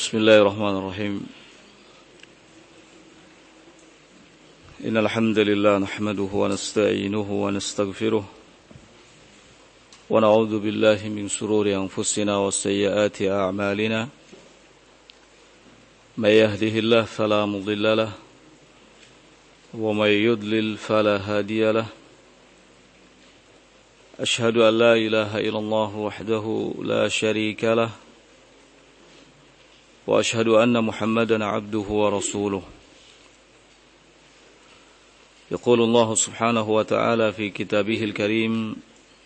Bismillahirrahmanirrahim. Innal hamdalillah nahmaduhu wa nasta'inuhu wa nastaghfiruh wa na'udzu billahi min shururi anfusina wa sayyiati a'malina. May yahdihillahu fala mudilla lahu wa may yudlil fala hadiya lahu. Ashhadu an la ilaha illallah wahdahu la sharika lahu wa ashhadu anna Muhammadan 'abduhu wa rasuluh. Yaqulu Allah subhanahu wa ta'ala fi kitabihil karim,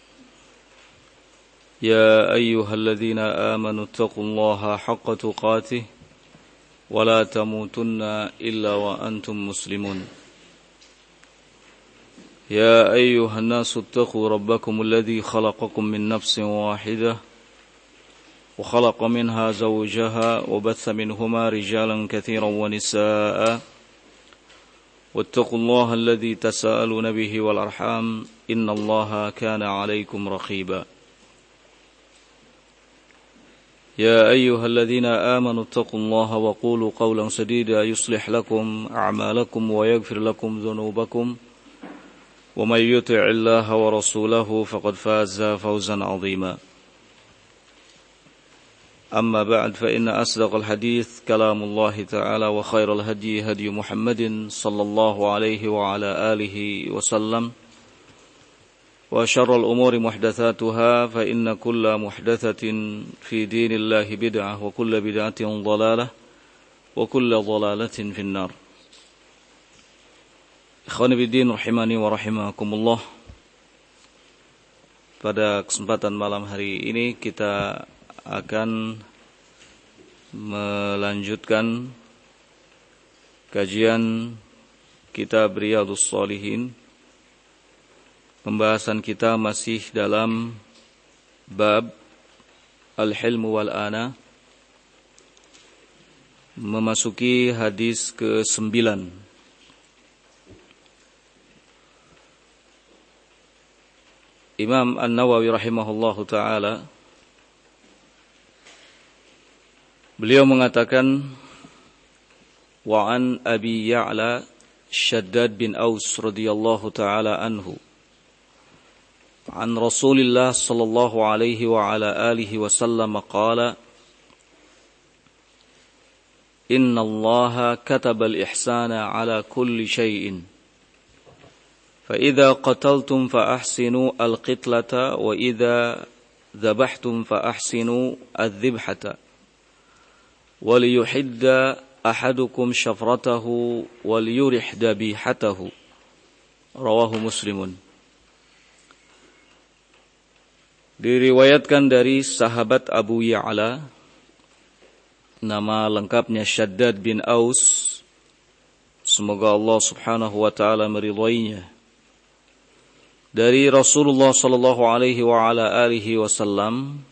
ya ayyuhalladzina amanu taqullaha haqqa tuqatih wa la tamutunna illa wa antum muslimun. Ya ayyuhan nasu ittaqu rabbakum alladzi khalaqakum min nafsin wahidah wa khalaqa minha zawjaha wa batha minhuma rijalan katsiran wa nisaa'a. واتقوا الله الذي تساءلون به والأرحام إن الله كان عليكم رقيبا يا أيها الذين آمنوا اتقوا الله وقولوا قولا سديدا يصلح لكم أعمالكم ويغفر لكم ذنوبكم ومن يطع الله ورسوله فقد فاز فوزا عظيما أما بعد فإن أصدق الحديث كلام الله تعالى وخير الهدي هدي محمد صلى الله عليه وعلى آله وسلم وشر الأمور محدثاتها فإن كل محدثة في دين الله بدعة وكل بدعة ضلالة وكل ضلالة في النار. Ikhwani biddin rahimani wa rahimakumullah. Pada kesempatan malam hari ini kita akan melanjutkan kajian kitab Riyadhus Shalihin. Pembahasan kita masih dalam bab al-hilm wal ana, memasuki hadis ke-9. Imam An-Nawawi rahimahullahu ta'ala, beliau mengatakan, wa an Abi Ya'la Shaddad bin Aus radhiyallahu ta'ala anhu an Rasulillah sallallahu alaihi wa ala alihi wa sallam qala, inna Allaha kataba al-ihsana ala kulli shay'in fa idza qataltum fa ahsinu al-qitlata wa idza dhabhtum fa ahsinu adh-dhibhata وَلِيُحِدَّ أَحَدُكُمْ شَفْرَتَهُ وَلِيُرِحْ دَبِيحَتَهُ. Rawahu Muslimun. Diriwayatkan dari sahabat Abu Ya'la, nama lengkapnya Shaddad bin Aus, semoga Allah subhanahu wa ta'ala meridhoinya, dari Rasulullah sallallahu alaihi wa ala alihi wasallam.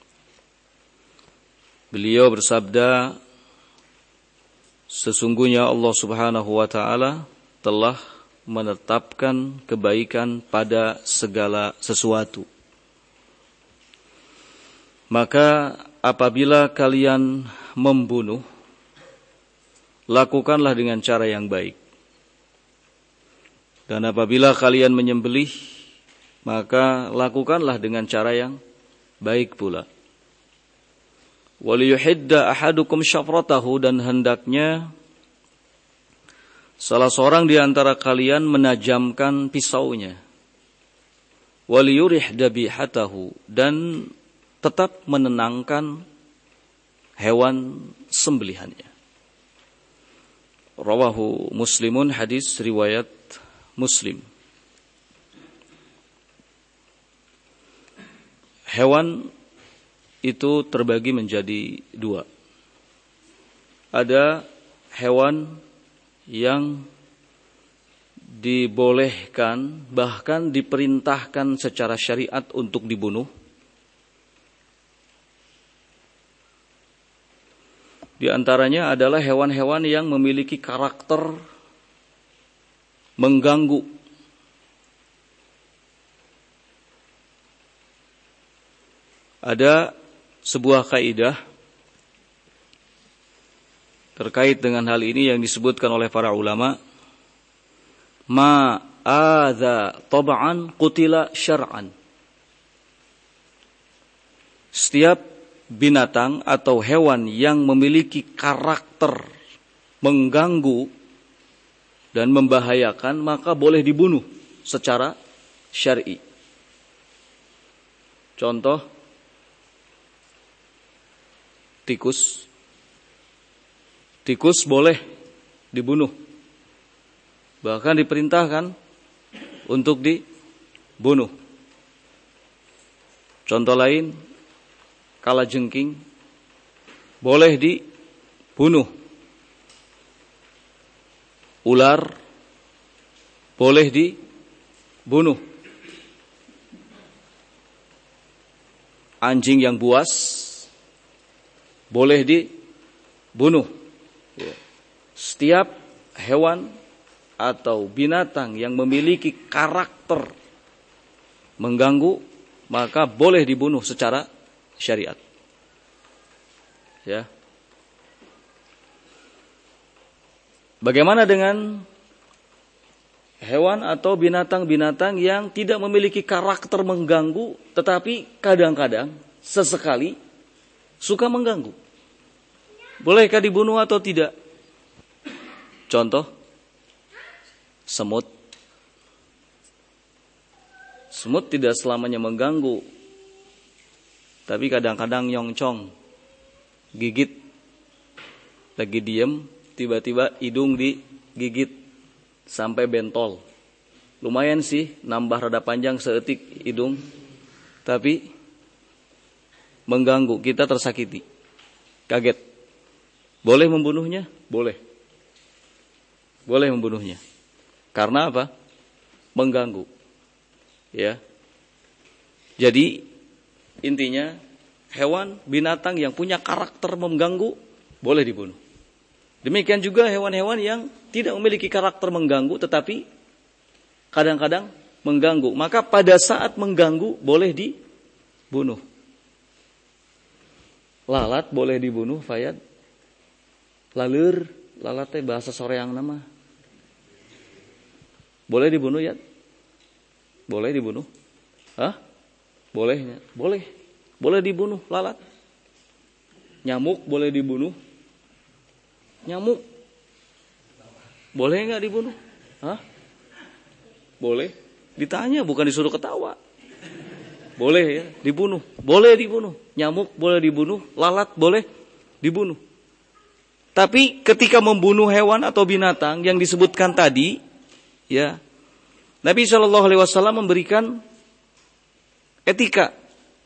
Beliau bersabda, sesungguhnya Allah subhanahu wa ta'ala telah menetapkan kebaikan pada segala sesuatu. Maka apabila kalian membunuh, lakukanlah dengan cara yang baik. Dan apabila kalian menyembelih, maka lakukanlah dengan cara yang baik pula. Waliyuhidda ahadukum syafratahu, dan hendaknya salah seorang di antara kalian menajamkan pisaunya. Waliyurih dabihatahu, dan tetap menenangkan hewan sembelihannya. Rawahu Muslimun, hadis riwayat Muslim. Hewan itu terbagi menjadi dua. Ada hewan yang dibolehkan, bahkan diperintahkan secara syariat untuk dibunuh. Di antaranya adalah hewan-hewan yang memiliki karakter mengganggu. Ada sebuah kaidah terkait dengan hal ini yang disebutkan oleh para ulama, ma adza tab'an qutila syar'an. Setiap binatang atau hewan yang memiliki karakter mengganggu dan membahayakan maka boleh dibunuh secara syar'i. Contoh, tikus. Tikus boleh dibunuh. Bahkan diperintahkan untuk dibunuh. Contoh lain, kalajengking boleh dibunuh. Ular boleh dibunuh. Anjing yang buas boleh dibunuh. Setiap hewan atau binatang yang memiliki karakter mengganggu maka boleh dibunuh secara syariat. Ya. Bagaimana dengan hewan atau binatang-binatang yang tidak memiliki karakter mengganggu tetapi kadang-kadang sesekali suka mengganggu? Bolehkah dibunuh atau tidak? Contoh, semut. Semut tidak selamanya mengganggu, tapi kadang-kadang nyongcong, gigit. Lagi diem, tiba-tiba hidung digigit sampai bentol. Lumayan sih, nambah rada panjang seetik hidung, tapi mengganggu, kita tersakiti, kaget. Boleh membunuhnya? Boleh. Boleh membunuhnya. Karena apa? Mengganggu. Ya. Jadi intinya hewan, binatang yang punya karakter mengganggu boleh dibunuh. Demikian juga hewan-hewan yang tidak memiliki karakter mengganggu tetapi kadang-kadang mengganggu. Maka pada saat mengganggu boleh dibunuh. Lalat boleh dibunuh, Fayad. Laleur, lalat teh bahasa soreang nama. Boleh dibunuh ya? Boleh dibunuh? Hah? Boleh, boleh. Boleh dibunuh lalat. Nyamuk boleh dibunuh. Nyamuk boleh enggak dibunuh? Hah? Boleh. Ditanya bukan disuruh ketawa. Boleh ya, dibunuh. Boleh dibunuh. Nyamuk boleh dibunuh, lalat boleh dibunuh. Tapi ketika membunuh hewan atau binatang yang disebutkan tadi, ya, Nabi SAW memberikan etika.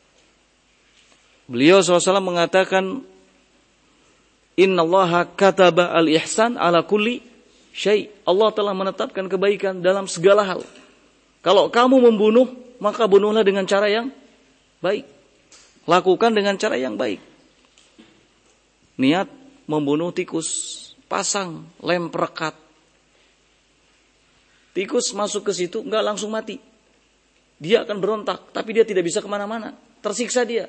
Beliau SAW mengatakan, Innallaha kataba al-ihsan ala kulli syai'. Allah telah menetapkan kebaikan dalam segala hal. Kalau kamu membunuh, maka bunuhlah dengan cara yang baik. Lakukan dengan cara yang baik. Niat membunuh tikus, pasang lem perekat. Tikus masuk ke situ, enggak langsung mati. Dia akan berontak, tapi dia tidak bisa kemana-mana. Tersiksa dia.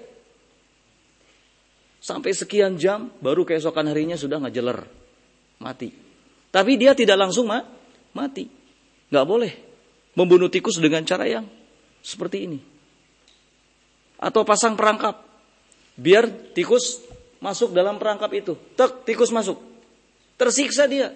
Sampai sekian jam, baru keesokan harinya sudah ngejeler. Mati. Tapi dia tidak langsung mati. Enggak boleh membunuh tikus dengan cara yang seperti ini. Atau pasang perangkap. Biar tikus masuk dalam perangkap itu. Tek, tikus masuk. Tersiksa dia.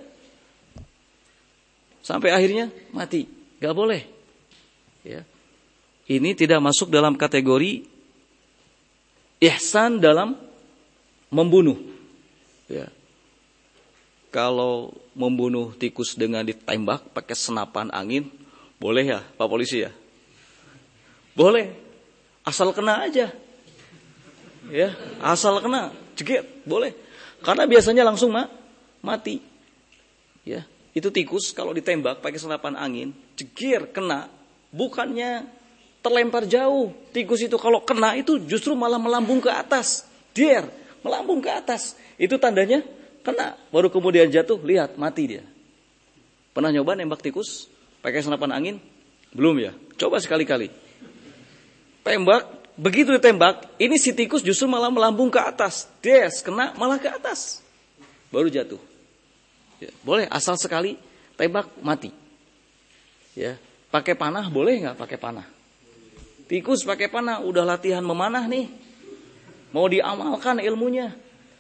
Sampai akhirnya mati. Gak boleh. Ya. Ini tidak masuk dalam kategori ihsan dalam membunuh. Ya. Kalau membunuh tikus dengan ditembak pakai senapan angin, boleh ya Pak Polisi ya? Boleh. Asal kena aja. Ya, asal kena, jeget, boleh. Karena biasanya langsung mati. Ya, itu tikus kalau ditembak pakai senapan angin, jegir, kena, bukannya terlempar jauh. Tikus itu kalau kena itu justru malah melambung ke atas. Der, melambung ke atas. Itu tandanya kena. Baru kemudian jatuh, lihat, mati dia. Pernah nyoba nembak tikus pakai senapan angin? Belum ya? Coba sekali-kali. Tembak. Begitu ditembak, ini si tikus justru malah melambung ke atas. Des, kena malah ke atas. baru jatuh. Ya, boleh asal sekali tembak mati. Ya, pakai panah boleh nggak pakai panah? Tikus pakai panah, udah latihan memanah nih. Mau diamalkan ilmunya.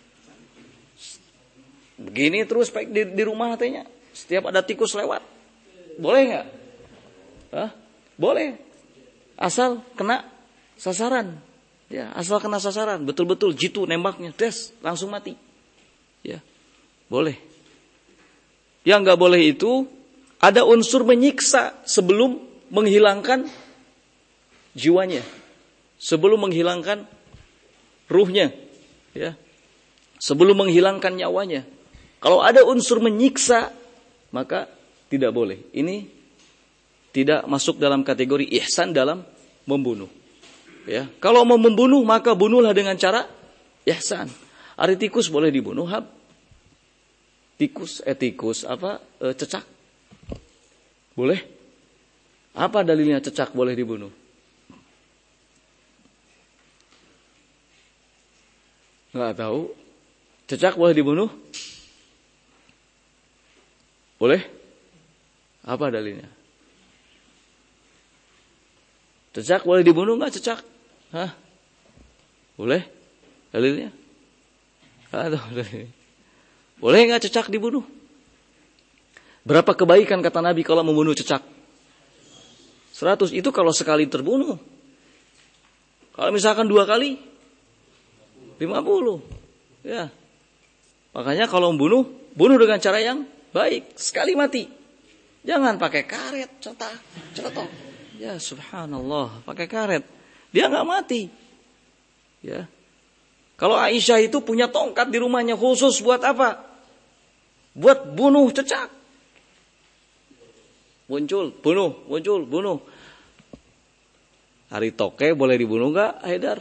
Begini terus di rumah katanya. Setiap ada tikus lewat. Boleh nggak? Boleh. Asal kena sasaran. Ya, asal kena sasaran, betul-betul jitu nembaknya, des, langsung mati. Ya. Boleh. Yang nggak boleh itu ada unsur menyiksa sebelum menghilangkan jiwanya, sebelum menghilangkan ruhnya, ya, sebelum menghilangkan nyawanya. Kalau ada unsur menyiksa, maka tidak boleh. Ini tidak masuk dalam kategori ihsan dalam membunuh. Ya, kalau mau membunuh maka bunuhlah dengan cara ihsan. Ari tikus boleh dibunuh, Hab? Cecak? Boleh? Apa dalilnya cecak boleh dibunuh? Nggak tahu. Cecak boleh dibunuh? Boleh? Apa dalilnya? Cecak boleh dibunuh nggak cecak? Boleh? Dalilnya? Boleh nggak cecak dibunuh? Berapa kebaikan kata Nabi kalau membunuh cecak? 100. Itu kalau sekali terbunuh. Kalau misalkan 2 kali, 50. Ya. Makanya kalau membunuh, bunuh dengan cara yang baik. Sekali mati. Jangan pakai karet, cetak. Ya subhanallah, pakai karet. Dia nggak mati. Ya. Kalau Aisyah itu punya tongkat di rumahnya khusus buat apa? Buat bunuh cecak. Muncul, bunuh. Hari toke boleh dibunuh nggak, Haidar?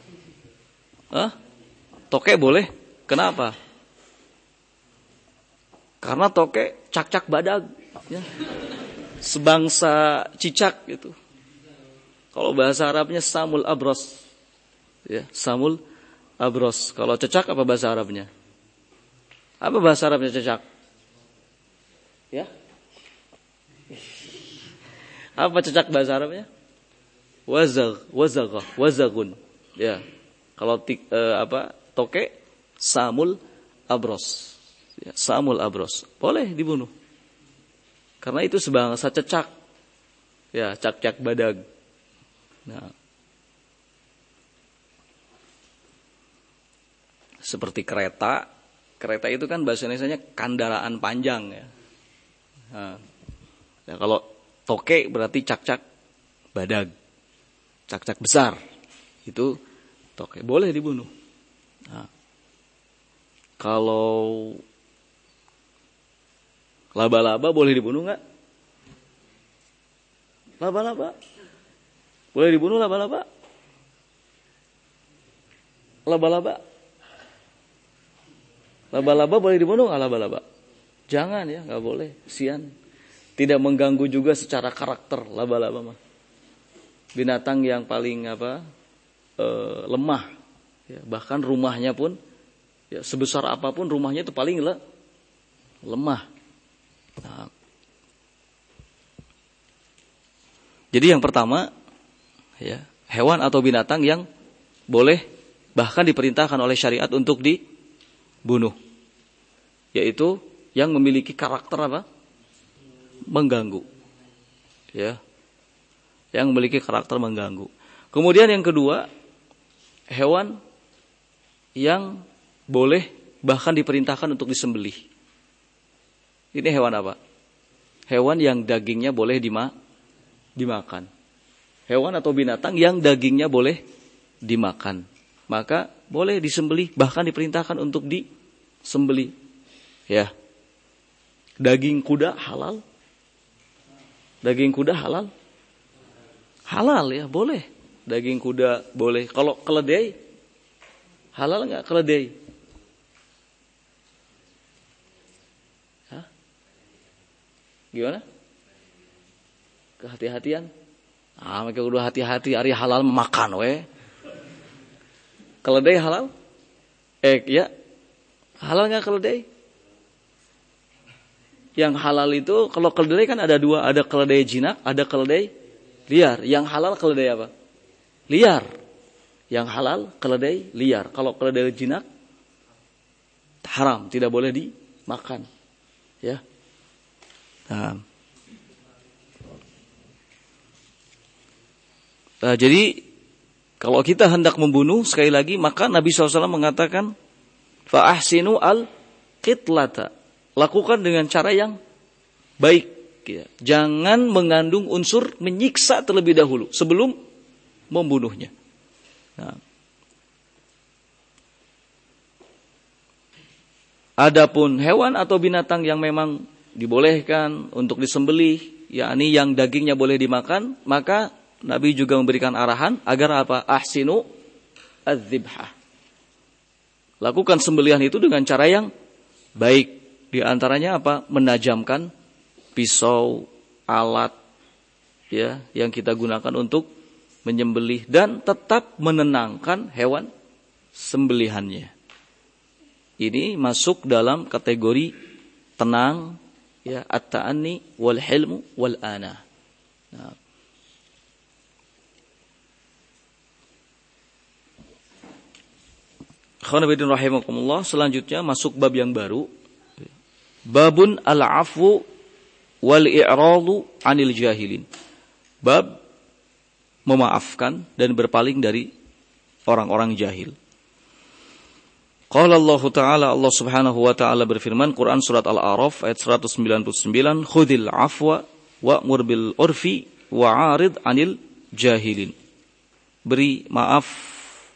Toke boleh? Kenapa? Karena toke cak-cak badag. Ya. Sebangsa cicak gitu. Kalau bahasa Arabnya samul abros. Ya, samul abros. Kalau cecak apa bahasa Arabnya? Apa bahasa Arabnya cecak? Ya? Apa cecak bahasa Arabnya? Wazagun. Ya. Kalau toke samul abros. Ya, samul abros. Boleh dibunuh. Karena itu sebangsa cecak. Ya, cak-cak badag. Nah. Seperti kereta. Kereta itu kan bahasa Indonesianya kendaraan panjang ya. Nah. Ya, kalau toke berarti cak-cak badag. Cak-cak besar. Itu toke. Boleh dibunuh. Nah. Kalau laba-laba boleh dibunuh nggak? Laba-laba boleh dibunuh, laba-laba? Laba-laba boleh dibunuh nggak laba-laba? Jangan ya, nggak boleh. Sian. Tidak mengganggu juga secara karakter laba-laba mah. Binatang yang paling lemah. Ya, bahkan rumahnya pun ya, sebesar apapun rumahnya itu paling lemah. Nah. Jadi yang pertama, ya, hewan atau binatang yang boleh bahkan diperintahkan oleh syariat untuk dibunuh, yaitu yang memiliki karakter mengganggu, ya, yang memiliki karakter mengganggu. Kemudian yang kedua, hewan yang boleh bahkan diperintahkan untuk disembelih. Ini hewan apa? Hewan yang dagingnya boleh dimakan. Hewan atau binatang yang dagingnya boleh dimakan. Maka boleh disembelih, bahkan diperintahkan untuk disembelih. Ya. Daging kuda halal? Daging kuda halal? Halal ya, boleh. Daging kuda boleh. Kalau keledai halal enggak keledai? Gimana? Kehati-hatian? Mereka udah hati-hati, ari halal makan we. Keledai halal? Ya. Halal enggak keledai? Yang halal itu kalau keledai kan ada dua, ada keledai jinak, ada keledai liar. Yang halal keledai apa? Liar. Yang halal keledai liar. Kalau keledai jinak haram, tidak boleh dimakan. Ya. Jadi kalau kita hendak membunuh, sekali lagi, maka Nabi SAW mengatakan, fa'ahsinu al-qitlata. Lakukan dengan cara yang baik. Ya. Jangan mengandung unsur menyiksa terlebih dahulu, sebelum membunuhnya. Nah. Adapun hewan atau binatang yang memang dibolehkan untuk disembelih, yakni yang dagingnya boleh dimakan, maka Nabi juga memberikan arahan agar apa? Ahsinu adz-dzibhah. Lakukan sembelihan itu dengan cara yang baik. Di antaranya apa? Menajamkan pisau, alat ya yang kita gunakan untuk menyembelih dan tetap menenangkan hewan sembelihannya. Ini masuk dalam kategori tenang ya, at-ta'anni wal hilmu wal ana. Nah, Khonabidin rahimakumullah, selanjutnya masuk bab yang baru. Babun al-afwu wal i'radu 'anil jahilin. Bab memaafkan dan berpaling dari orang-orang jahil. Qala Allah Ta'ala, Allah Subhanahu wa taala berfirman, Quran surat Al-A'raf ayat 199, khudil afwa wa'mur bil urfi wa'arid 'anil jahilin. Beri maaf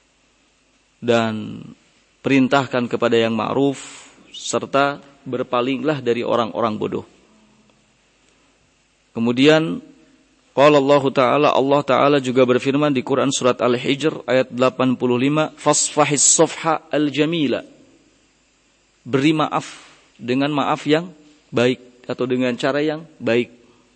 dan perintahkan kepada yang ma'ruf serta berpalinglah dari orang-orang bodoh. Kemudian qala Allah Ta'ala juga berfirman di Quran surat Al-Hijr ayat 85, fasfahis safha al-jamila. Beri maaf dengan maaf yang baik atau dengan cara yang baik.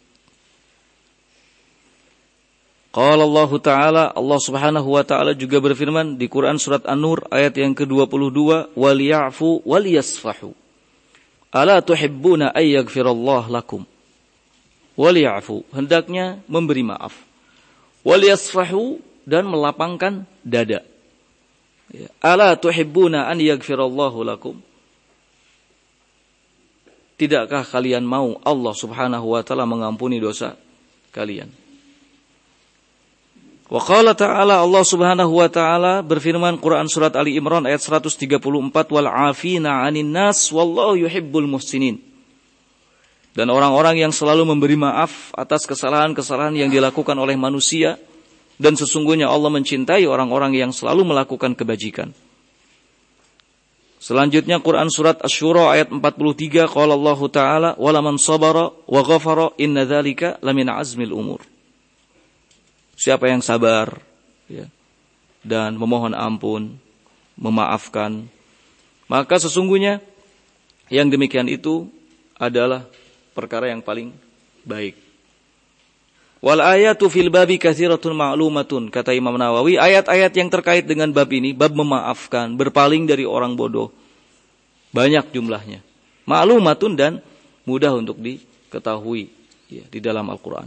Qala Allah Ta'ala, Allah Subhanahu wa taala juga berfirman di Quran surat An-Nur ayat yang ke-22, wal ya'fu wal yasfahu. Ala tuhibbuna ay yaghfirallahu lakum. Wal ya'fu, hendaknya memberi maaf. Wal yasfahu, dan melapangkan dada. Ala tuhibbuna an yaghfirallahu lakum. Tidakkah kalian mau Allah Subhanahu wa taala mengampuni dosa kalian? Wa qala ta'ala, Allah Subhanahu wa taala berfirman Quran surat Ali Imran ayat 134, wal 'afina 'anil nas wallahu yuhibbul muhsinin. Dan orang-orang yang selalu memberi maaf atas kesalahan-kesalahan yang dilakukan oleh manusia, dan sesungguhnya Allah mencintai orang-orang yang selalu melakukan kebajikan. Selanjutnya Quran surat Asy-Syura ayat 43, qala Allah Ta'ala wala man sabara wa ghafara inna dzalika lamin azmil umur. Siapa yang sabar ya, dan memohon ampun, memaafkan, maka sesungguhnya yang demikian itu adalah perkara yang paling baik. Wal ayatu fil babi katsiratun ma'lumatun, kata Imam Nawawi, ayat-ayat yang terkait dengan bab ini, bab memaafkan, berpaling dari orang bodoh, banyak jumlahnya. Ma'lumatun, dan mudah untuk diketahui ya, di dalam Al-Qur'an.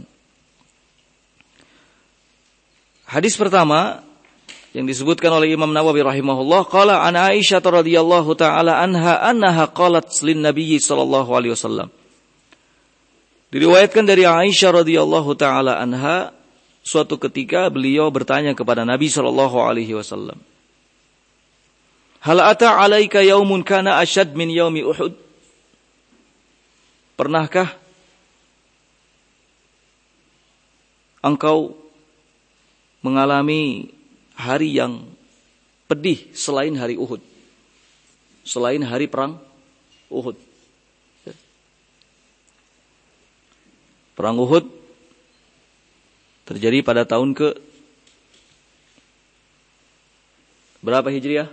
Hadis pertama yang disebutkan oleh Imam Nawawi rahimahullah, qala an Aisyah radhiyallahu taala anha qalat lin Nabi sallallahu alaihi wasallam. Diriwayatkan dari Aisyah radhiyallahu taala anha, suatu ketika beliau bertanya kepada Nabi sallallahu alaihi wasallam, hal ata 'alaika yaumun kana ashad min yaumi Uhud? Pernahkah engkau mengalami hari yang pedih selain hari Uhud, selain hari perang Uhud? Perang Uhud terjadi pada tahun ke berapa Hijriah?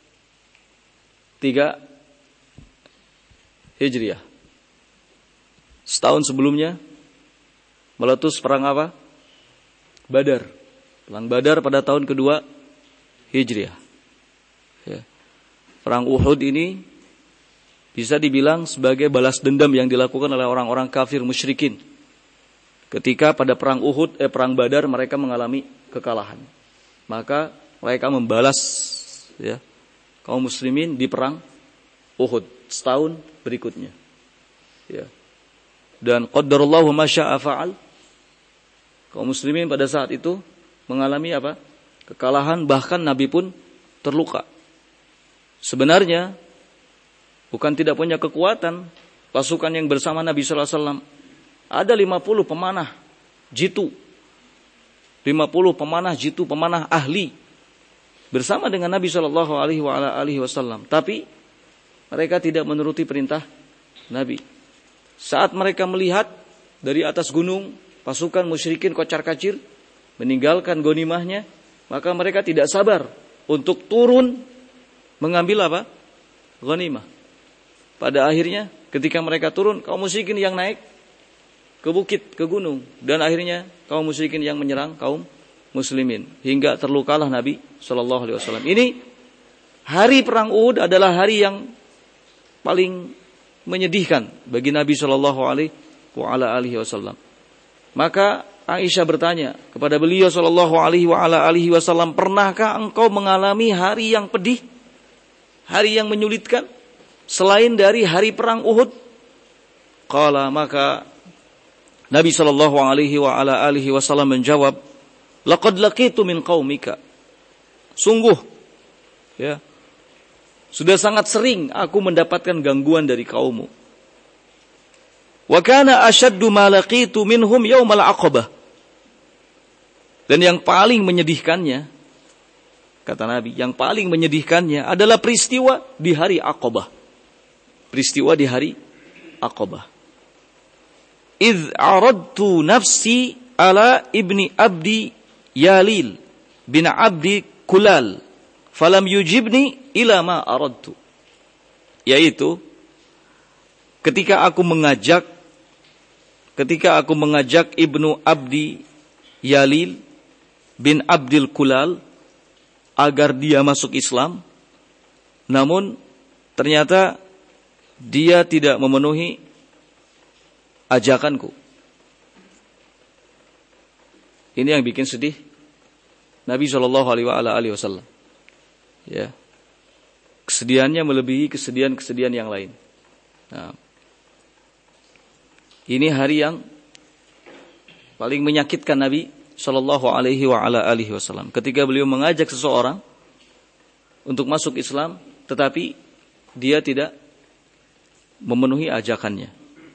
3 Hijriah. Setahun sebelumnya meletus perang apa? Badar. Perang Badar pada tahun kedua Hijriah. Ya. Perang Uhud ini Bisa dibilang sebagai balas dendam yang dilakukan oleh orang-orang kafir musyrikin. Ketika pada perang perang Badar mereka mengalami kekalahan. Maka mereka membalas ya, kaum muslimin di perang Uhud setahun berikutnya. Ya. Dan qaddarallahu ma syaa fa'al. Kaum muslimin pada saat itu mengalami apa? Kekalahan, bahkan Nabi pun terluka. Sebenarnya bukan tidak punya kekuatan pasukan yang bersama Nabi sallallahu alaihi wasallam. Ada 50 pemanah jitu. 50 pemanah jitu, pemanah ahli bersama dengan Nabi sallallahu alaihi wasallam. Tapi mereka tidak menuruti perintah Nabi. Saat mereka melihat dari atas gunung pasukan musyrikin kocar-kacir meninggalkan ghanimahnya, maka mereka tidak sabar untuk turun mengambil apa? Ghanimah. Pada akhirnya ketika mereka turun, kaum musyrikin yang naik ke bukit, ke gunung, dan akhirnya kaum musyrikin yang menyerang kaum muslimin hingga terlukalah Nabi sallallahu alaihi wasallam. Ini hari perang Uhud adalah hari yang paling menyedihkan bagi Nabi sallallahu alaihi wasallam. Maka Aisyah bertanya kepada beliau sallallahu alaihi wasallam, "Pernahkah engkau mengalami hari yang pedih? Hari yang menyulitkan selain dari hari perang Uhud?" Qala, maka Nabi sallallahu alaihi wasallam menjawab, "Laqad laqitu min qaumika." Sungguh ya, sudah sangat sering aku mendapatkan gangguan dari kaummu. Wa kana ashaddu ma laqitu minhum yaumal aqabah. Dan yang paling menyedihkannya, kata Nabi, yang paling menyedihkannya adalah peristiwa di hari Aqabah. Peristiwa di hari Aqabah. Idh aradtu nafsi ala ibni abdi Yalil bin abdi Kulal falam yujibni ila ma aradtu. Yaitu ketika aku mengajak ibnu abdi Yalil bin Abdil Kulal agar dia masuk Islam, namun ternyata dia tidak memenuhi ajakanku. Ini yang bikin sedih Nabi sallallahu alaihi wasallam. Ya. Kesedihannya melebihi kesedihan yang lain. Nah, ini hari yang paling menyakitkan Nabi sallallahu alaihi wasallam ketika beliau mengajak seseorang untuk masuk Islam tetapi dia tidak memenuhi ajakannya.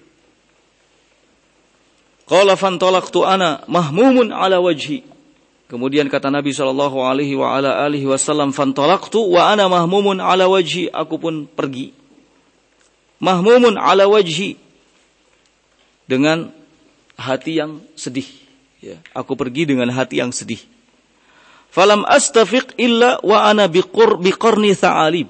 Qala fantalaqtu ana mahmumun ala wajhi. Kemudian kata Nabi sallallahu alaihi wasallam, fantalaqtu wa ana mahmumun ala wajhi, aku pun pergi mahmumun ala wajhi, dengan hati yang sedih. Ya, aku pergi dengan hati yang sedih. Falam astafiq illa wa ana biqarni tha'alib.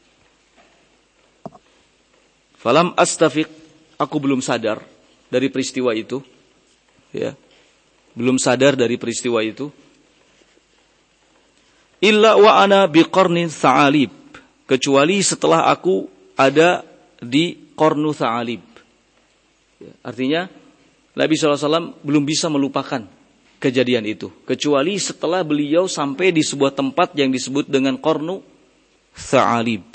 Falam astafiq, aku belum sadar dari peristiwa itu. Ya, belum sadar dari peristiwa itu. Illa wa ana biqarni tha'alib, kecuali setelah aku ada di qarnu tha'alib. Ya, artinya Nabi SAW belum bisa melupakan kejadian itu, kecuali setelah beliau sampai di sebuah tempat yang disebut dengan Qarnu Tha'alib.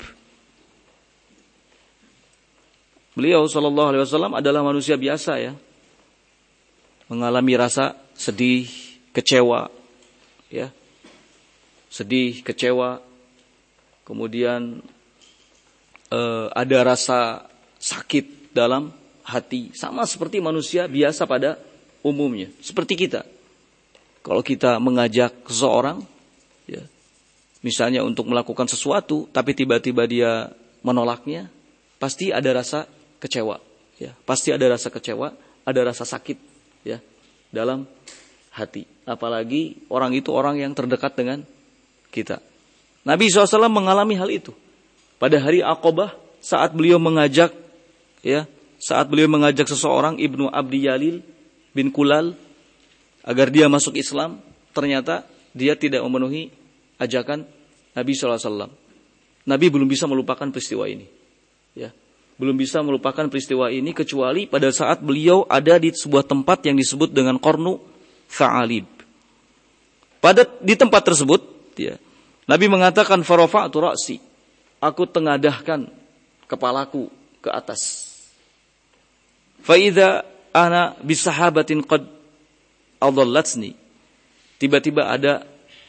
Beliau SAW adalah manusia biasa ya, mengalami rasa sedih, kecewa, ya, sedih, kecewa, kemudian ada rasa sakit dalam hati, sama seperti manusia biasa pada umumnya, seperti kita. Kalau kita mengajak seseorang, ya, misalnya untuk melakukan sesuatu, tapi tiba-tiba dia menolaknya, pasti ada rasa kecewa, ya, pasti ada rasa kecewa, ada rasa sakit, ya, dalam hati. Apalagi orang itu orang yang terdekat dengan kita. Nabi SAW mengalami hal itu pada hari Aqabah saat beliau mengajak, ya, saat beliau mengajak seseorang Ibnu Abdi Yalil bin Kulal agar dia masuk Islam, ternyata dia tidak memenuhi ajakan Nabi SAW. Nabi belum bisa melupakan peristiwa ini. Ya. belum bisa melupakan peristiwa ini kecuali pada saat beliau ada di sebuah tempat yang disebut dengan Qarnu Tha'alib. Di tempat tersebut, ya, Nabi mengatakan farafa'tu ra'si, aku tengadahkan kepalaku ke atas. Fa idza ana bisahabatin qad adallatni. Tiba-tiba ada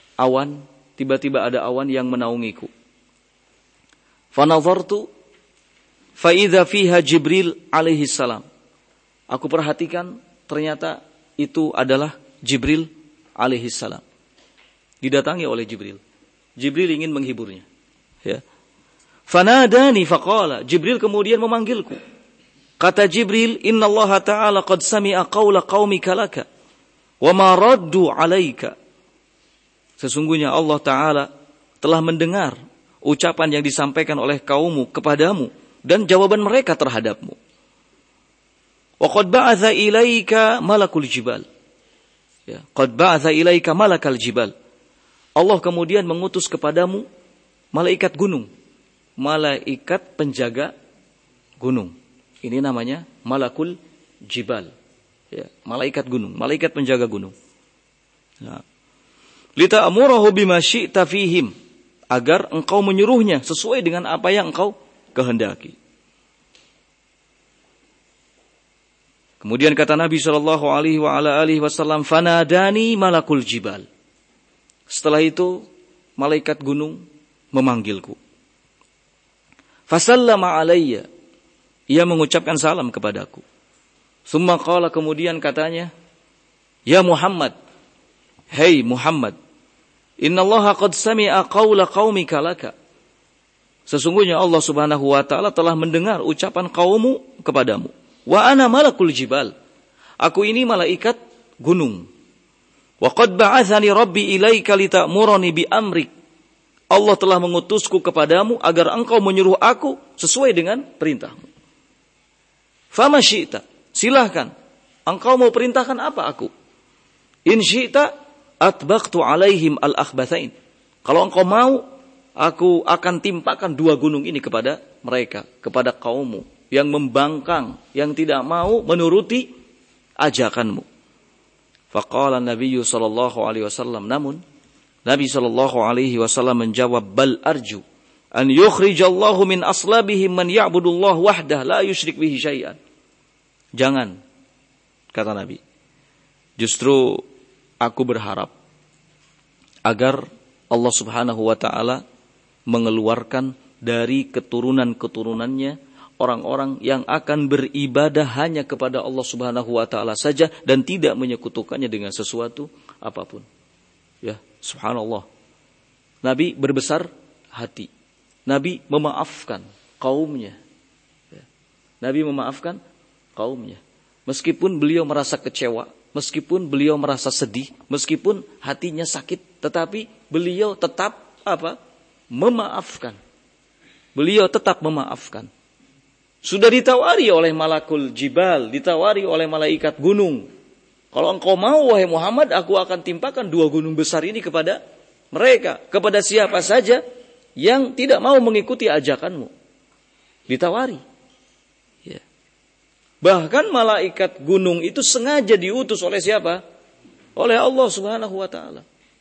awan yang menaungiku. Fa nazartu fa idza fiha Jibril alaihi salam. Aku perhatikan ternyata itu adalah Jibril alaihi salam. Didatangi oleh Jibril. Jibril ingin menghiburnya. Ya. Fanadani faqala, Jibril kemudian memanggilku. Kata Jibril, innallaha ta'ala qad sami'a qawla qaumika laka wa ma raddu 'alaika. Sesungguhnya Allah Ta'ala telah mendengar ucapan yang disampaikan oleh kaummu kepadamu dan jawaban mereka terhadapmu. Wa qad ba'atha ilaika malakul jibal. Ya, qad ba'atha ilaika malakal jibal. Allah kemudian mengutus kepadamu malaikat gunung, malaikat penjaga gunung. Ini namanya malakul jibal. Ya, malaikat gunung, malaikat penjaga gunung. Nah, lita'murahu bima syi'ta fihim, agar engkau menyuruhnya sesuai dengan apa yang engkau kehendaki. Kemudian kata Nabi sallallahu alaihi wasallam, fanadani malakul jibal. Setelah itu malaikat gunung memanggilku. Fasallama alayya, ia mengucapkan salam kepadaku. Summa qala, kemudian katanya, ya Muhammad, hei Muhammad, innallaha qad sami'a qawla qaumika laka. Sesungguhnya Allah Subhanahu wa taala telah mendengar ucapan kaummu kepadamu. Wa ana malakul jibal, aku ini malaikat gunung. Wa qad ba'athani rabbi ilaika lita'murani bi amrik. Allah telah mengutusku kepadamu agar engkau menyuruh aku sesuai dengan perintahmu. Fama syi'ta, silahkan. Engkau mau perintahkan apa aku? In syi'ta atbaqtu alaihim al-akhbathain. Kalau engkau mau, aku akan timpakan dua gunung ini kepada mereka, kepada kaummu yang membangkang, yang tidak mau menuruti ajakanmu. Faqala Nabi sallallahu alaihi wasallam, namun Nabi sallallahu alaihi wasallam menjawab, bal arju an yukhrijallahu min aslabihim man ya'budullah wahdah la yusyrik bihi syai'an. Jangan, kata Nabi, justru aku berharap agar Allah Subhanahu wa taala mengeluarkan dari keturunan-keturunannya orang-orang yang akan beribadah hanya kepada Allah Subhanahu wa taala saja dan tidak menyekutukannya dengan sesuatu apapun. Ya, subhanallah. Nabi berbesar hati. Nabi memaafkan kaumnya. Nabi memaafkan kaumnya. Meskipun beliau merasa kecewa, meskipun beliau merasa sedih, meskipun hatinya sakit, tetapi beliau tetap memaafkan. Beliau tetap memaafkan. Sudah ditawari oleh malakul jibal, ditawari oleh malaikat gunung. Kalau engkau mau wahai Muhammad, aku akan timpakan dua gunung besar ini kepada mereka, kepada siapa saja yang tidak mau mengikuti ajakanmu. Ditawari. Ya. Bahkan malaikat gunung itu sengaja diutus oleh siapa? Oleh Allah Subhanahu wa taala.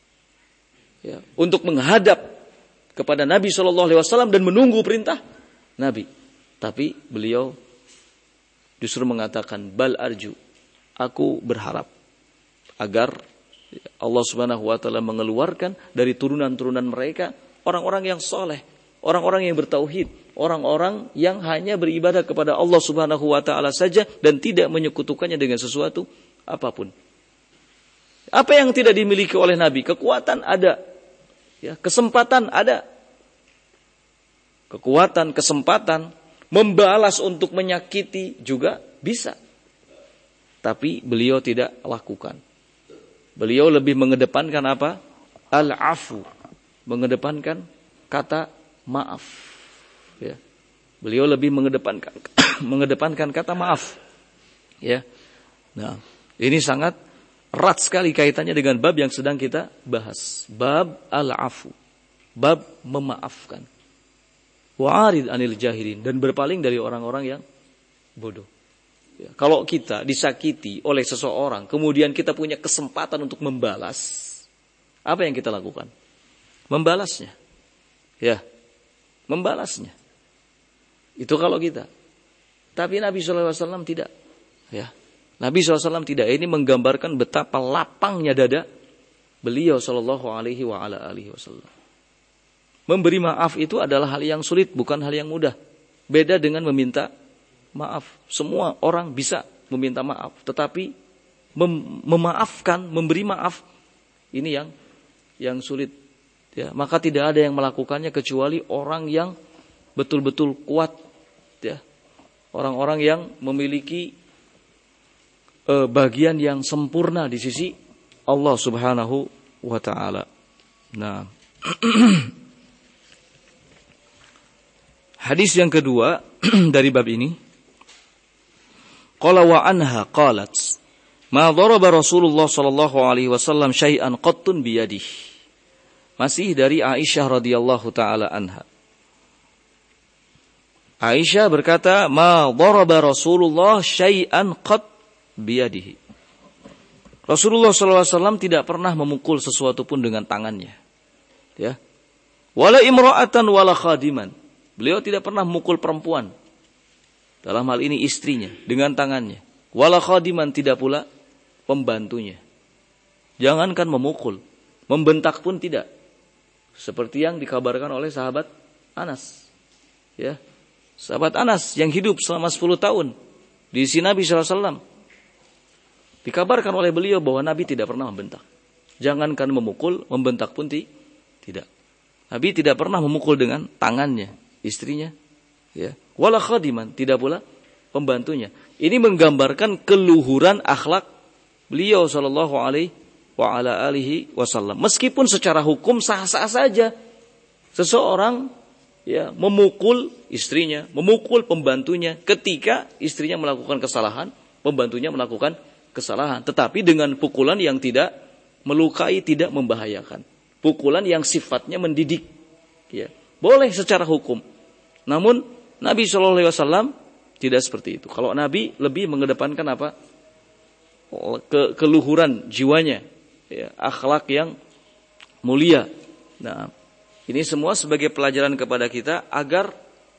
Ya, untuk menghadap kepada Nabi sallallahu alaihi wasallam dan menunggu perintah Nabi. Tapi beliau justru mengatakan, bal arju, aku berharap agar Allah Subhanahu wa taala mengeluarkan dari turunan-turunan mereka orang-orang yang soleh, orang-orang yang bertauhid, orang-orang yang hanya beribadah kepada Allah Subhanahu wa taala saja dan tidak menyekutukannya dengan sesuatu apapun. Apa yang tidak dimiliki oleh Nabi? Kekuatan ada, ya, kesempatan ada. Kekuatan, kesempatan membalas untuk menyakiti juga bisa. Tapi beliau tidak lakukan. Beliau lebih mengedepankan apa? Al-afu. Mengedepankan kata maaf. Ya. Beliau lebih mengedepankan kata maaf. Ya. Nah, ini sangat erat sekali kaitannya dengan bab yang sedang kita bahas. Bab al-afu. Bab memaafkan. Wa'arid anil jahilin, dan berpaling dari orang-orang yang bodoh. Ya, kalau kita disakiti oleh seseorang, kemudian kita punya kesempatan untuk membalas, apa yang kita lakukan? Membalasnya. Ya, membalasnya. Itu kalau kita. Tapi Nabi SAW tidak. Ya, Nabi SAW tidak. Ini menggambarkan betapa lapangnya dada beliau Shallallahu Alaihi Wasallam. Memberi maaf itu adalah hal yang sulit, bukan hal yang mudah. Beda dengan meminta maaf. Semua orang bisa meminta maaf, tetapi memaafkan, memberi maaf, ini yang sulit. Ya, maka tidak ada yang melakukannya kecuali orang yang betul-betul kuat. Ya, orang-orang yang memiliki bagian yang sempurna di sisi Allah Subhanahu wa Ta'ala. Nah, hadis yang kedua dari bab ini, qala wa anha qalat ma daraba Rasulullah sallallahu alaihi wasallam syai'an qattun biyadihi. Masih dari Aisyah radhiyallahu taala anha. Aisyah berkata, ma daraba Rasulullah syai'an qatt biyadihi. Rasulullah sallallahu alaihi wasallam tidak pernah memukul sesuatu pun dengan tangannya. Ya. Wala imra'atan wala khadiman. Beliau tidak pernah memukul perempuan. Dalam hal ini istrinya dengan tangannya. Wala khadiman, tidak pula pembantunya. Jangankan memukul, membentak pun tidak. Seperti yang dikabarkan oleh sahabat Anas. Ya. Sahabat Anas yang hidup selama 10 tahun di sisi Nabi SAW. Dikabarkan oleh beliau bahwa Nabi tidak pernah membentak. Jangankan memukul, membentak pun tidak. Nabi tidak pernah memukul dengan tangannya istrinya. Ya. Wala khadiman, tidak pula pembantunya. Ini menggambarkan keluhuran akhlak beliau sallallahu alaihi wa ala alihi wasallam. Meskipun secara hukum sah-sah saja seseorang ya memukul istrinya, memukul pembantunya ketika istrinya melakukan kesalahan, pembantunya melakukan kesalahan, tetapi dengan pukulan yang tidak melukai, tidak membahayakan. Pukulan yang sifatnya mendidik. Ya, boleh secara hukum. Namun Nabi SAW tidak seperti itu. Kalau Nabi lebih mengedepankan apa? Keluhuran jiwanya, ya, akhlak yang mulia. Nah, ini semua sebagai pelajaran kepada kita agar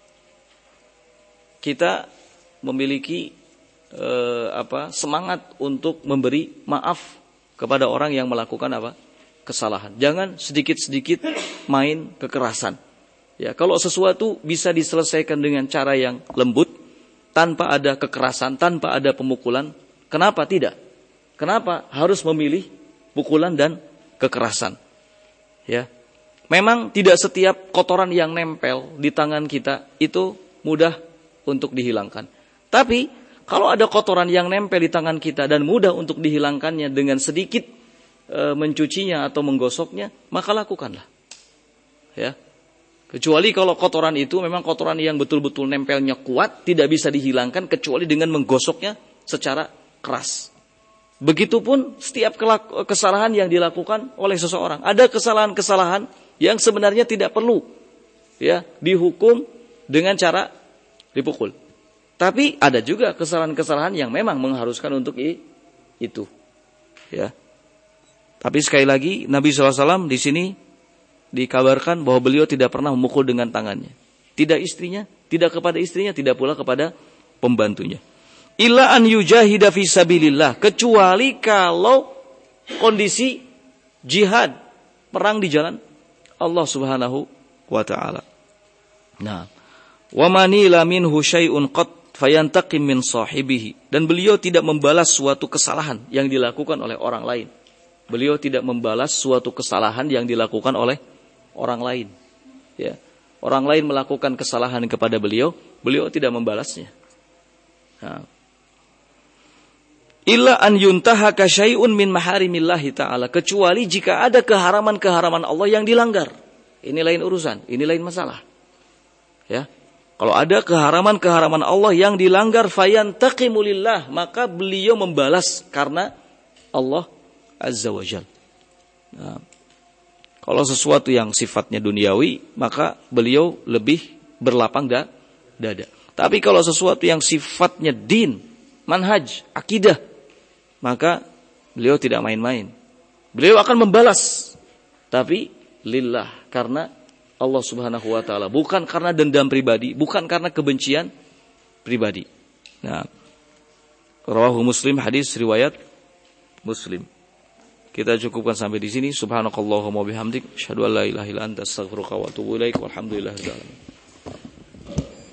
kita memiliki semangat untuk memberi maaf kepada orang yang melakukan kesalahan. Jangan sedikit-sedikit main kekerasan. Ya, kalau sesuatu bisa diselesaikan dengan cara yang lembut, tanpa ada kekerasan, tanpa ada pemukulan, kenapa tidak? Kenapa harus memilih pukulan dan kekerasan? Ya, memang tidak setiap kotoran yang nempel di tangan kita itu mudah untuk dihilangkan. Tapi kalau ada kotoran yang nempel di tangan kita dan mudah untuk dihilangkannya dengan sedikit mencucinya atau menggosoknya, maka lakukanlah. Ya. Kecuali kalau kotoran itu memang kotoran yang betul-betul nempelnya kuat, tidak bisa dihilangkan kecuali dengan menggosoknya secara keras. Begitupun setiap kesalahan yang dilakukan oleh seseorang. Ada kesalahan-kesalahan yang sebenarnya tidak perlu ya dihukum dengan cara dipukul. Tapi ada juga kesalahan-kesalahan yang memang mengharuskan untuk itu. Ya. Tapi sekali lagi Nabi SAW di sini dikabarkan bahwa beliau tidak pernah memukul dengan tangannya. Tidak istrinya, tidak kepada istrinya, tidak pula kepada pembantunya. Illa an yujahida fi sabilillah, kecuali kalau kondisi jihad, perang di jalan Allah Subhanahu wa taala. Nah, wa manila minhu syai'un qat fayantaqim min sahibihi, dan beliau tidak membalas suatu kesalahan yang dilakukan oleh orang lain. Beliau tidak membalas suatu kesalahan yang dilakukan oleh orang lain. Ya. Orang lain melakukan kesalahan kepada beliau, beliau tidak membalasnya. Nah. Illa an yuntahaka syai'un min maharimillahi ta'ala, kecuali jika ada keharaman-keharaman Allah yang dilanggar. Ini lain urusan, ini lain masalah. Ya. Kalau ada keharaman-keharaman Allah yang dilanggar, fayantaqimu lillah, maka beliau membalas karena Allah Azza wa Jalla. Nah, kalau sesuatu yang sifatnya duniawi, maka beliau lebih berlapang dada. Tapi kalau sesuatu yang sifatnya din, manhaj, akidah, maka beliau tidak main-main. Beliau akan membalas, tapi lillah, karena Allah Subhanahu wa taala, bukan karena dendam pribadi, bukan karena kebencian pribadi. Nah, rawahu Muslim, hadis riwayat Muslim. Kita cukupkan sampai di sini. Subhanakallahumma bihamdik, asyhadu an la ilaha illa anta, astaghfiruka wa atubu ilaik. Walhamdulillahirabbil alamin.